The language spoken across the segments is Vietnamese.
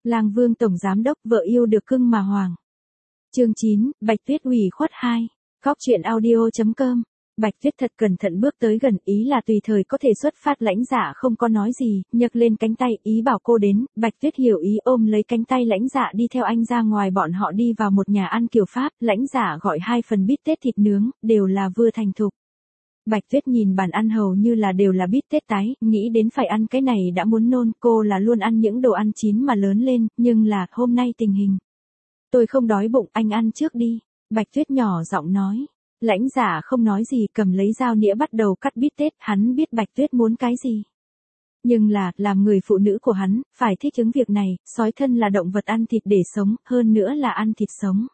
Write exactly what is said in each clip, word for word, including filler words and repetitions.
Lang Vương tổng giám đốc vợ yêu được cưng mà hoàng. Chương chín, Bạch Tuyết ủy khuất hai. Góc truyện audio chấm com. Bạch Tuyết thật cẩn thận bước tới gần, ý là tùy thời có thể xuất phát. Lãnh Dạ không có nói gì, nhấc lên cánh tay, ý bảo cô đến. Bạch Tuyết hiểu ý, ôm lấy cánh tay Lãnh Dạ đi theo anh ra ngoài. Bọn họ đi vào một nhà ăn kiểu Pháp. Lãnh Dạ gọi hai phần bít tết thịt nướng, đều là vừa thành thục. Bạch Tuyết nhìn bàn ăn hầu như là đều là bít tết tái, nghĩ đến phải ăn cái này đã muốn nôn. Cô là luôn ăn những đồ ăn chín mà lớn lên, nhưng là hôm nay tình hình. Tôi không đói bụng, anh ăn trước đi. Bạch Tuyết nhỏ giọng nói. Lãnh Dạ không nói gì, cầm lấy dao nĩa bắt đầu cắt bít tết. Hắn biết Bạch Tuyết muốn cái gì. Nhưng là, làm người phụ nữ của hắn, phải thích ứng việc này. Sói thân là động vật ăn thịt để sống, hơn nữa là ăn thịt sống.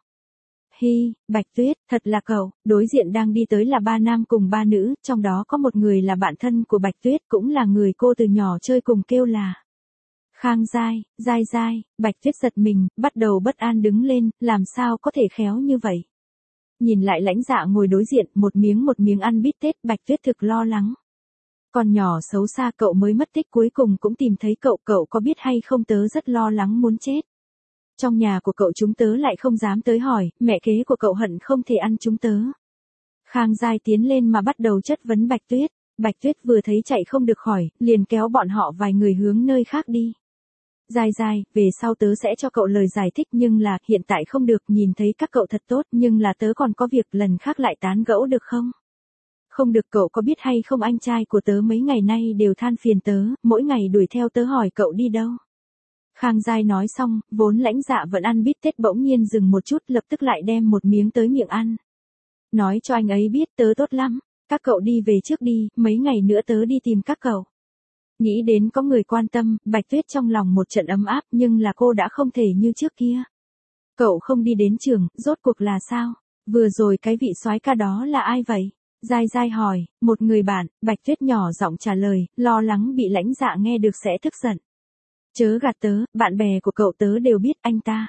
Hi, Bạch Tuyết, thật là cậu. Đối diện đang đi tới là ba nam cùng ba nữ, trong đó có một người là bạn thân của Bạch Tuyết, cũng là người cô từ nhỏ chơi cùng, kêu là Khang Giai. Giai Giai. Bạch Tuyết giật mình, bắt đầu bất an đứng lên, làm sao có thể khéo như vậy. Nhìn lại Lãnh Dạ ngồi đối diện, một miếng một miếng ăn bít tết, Bạch Tuyết thực lo lắng. Còn nhỏ xấu xa, cậu mới mất tích, cuối cùng cũng tìm thấy cậu, cậu có biết hay không, tớ rất lo lắng muốn chết. Trong nhà của cậu chúng tớ lại không dám tới hỏi, mẹ kế của cậu hận không thể ăn chúng tớ. Khang Giai tiến lên mà bắt đầu chất vấn Bạch Tuyết. Bạch Tuyết vừa thấy chạy không được khỏi, liền kéo bọn họ vài người hướng nơi khác đi. Giai Giai, về sau tớ sẽ cho cậu lời giải thích, nhưng là, hiện tại không được, nhìn thấy các cậu thật tốt, nhưng là tớ còn có việc, lần khác lại tán gẫu được không? Không được, cậu có biết hay không, anh trai của tớ mấy ngày nay đều than phiền tớ, mỗi ngày đuổi theo tớ hỏi cậu đi đâu. Khang Giai nói xong, vốn Lãnh Dạ vẫn ăn bít tết bỗng nhiên dừng một chút, lập tức lại đem một miếng tới miệng ăn. Nói cho anh ấy biết tớ tốt lắm, các cậu đi về trước đi, mấy ngày nữa tớ đi tìm các cậu. Nghĩ đến có người quan tâm, Bạch Tuyết trong lòng một trận ấm áp, nhưng là cô đã không thể như trước kia. Cậu không đi đến trường, rốt cuộc là sao? Vừa rồi cái vị soái ca đó là ai vậy? Giai Giai hỏi. Một người bạn. Bạch Tuyết nhỏ giọng trả lời, lo lắng bị Lãnh Dạ nghe được sẽ tức giận. Chớ gạt tớ, bạn bè của cậu tớ đều biết anh ta.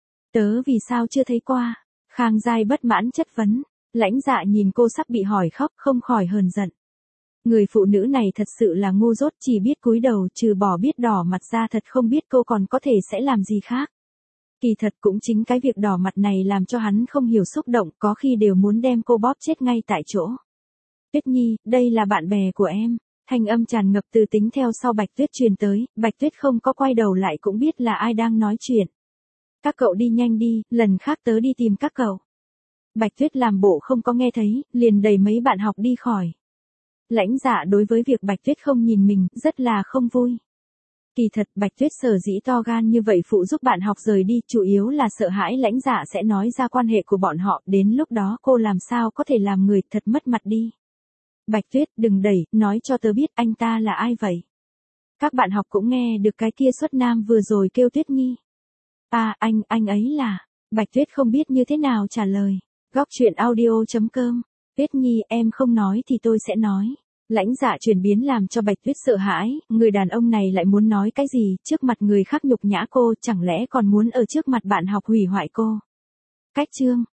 Tớ vì sao chưa thấy qua? Khang Giai bất mãn chất vấn. Lãnh Dạ nhìn cô sắp bị hỏi khóc, không khỏi hờn giận. Người phụ nữ này thật sự là ngu dốt, chỉ biết cúi đầu, trừ bỏ biết đỏ mặt ra thật không biết cô còn có thể sẽ làm gì khác. Kỳ thật cũng chính cái việc đỏ mặt này làm cho hắn không hiểu xúc động, có khi đều muốn đem cô bóp chết ngay tại chỗ. Tuyết Nhi, đây là bạn bè của em. Thanh âm tràn ngập từ tính theo sau Bạch Tuyết truyền tới, Bạch Tuyết không có quay đầu lại cũng biết là ai đang nói chuyện. Các cậu đi nhanh đi, lần khác tớ đi tìm các cậu. Bạch Tuyết làm bộ không có nghe thấy, liền đẩy mấy bạn học đi khỏi. Lãnh Dạ đối với việc Bạch Tuyết không nhìn mình, rất là không vui. Kỳ thật Bạch Tuyết sở dĩ to gan như vậy phụ giúp bạn học rời đi, chủ yếu là sợ hãi Lãnh Dạ sẽ nói ra quan hệ của bọn họ, đến lúc đó cô làm sao có thể làm người thật mất mặt đi. Bạch Tuyết, đừng đẩy, nói cho tớ biết anh ta là ai vậy. Các bạn học cũng nghe được cái kia xuất nam vừa rồi kêu Tuyết Nhi. À, anh, anh ấy là. Bạch Tuyết không biết như thế nào trả lời. Góc truyện audio chấm com. Tuyết Nhi, em không nói thì tôi sẽ nói. Lãnh Dạ chuyển biến làm cho Bạch Tuyết sợ hãi, người đàn ông này lại muốn nói cái gì, trước mặt người khác nhục nhã cô, chẳng lẽ còn muốn ở trước mặt bạn học hủy hoại cô. Cách chương.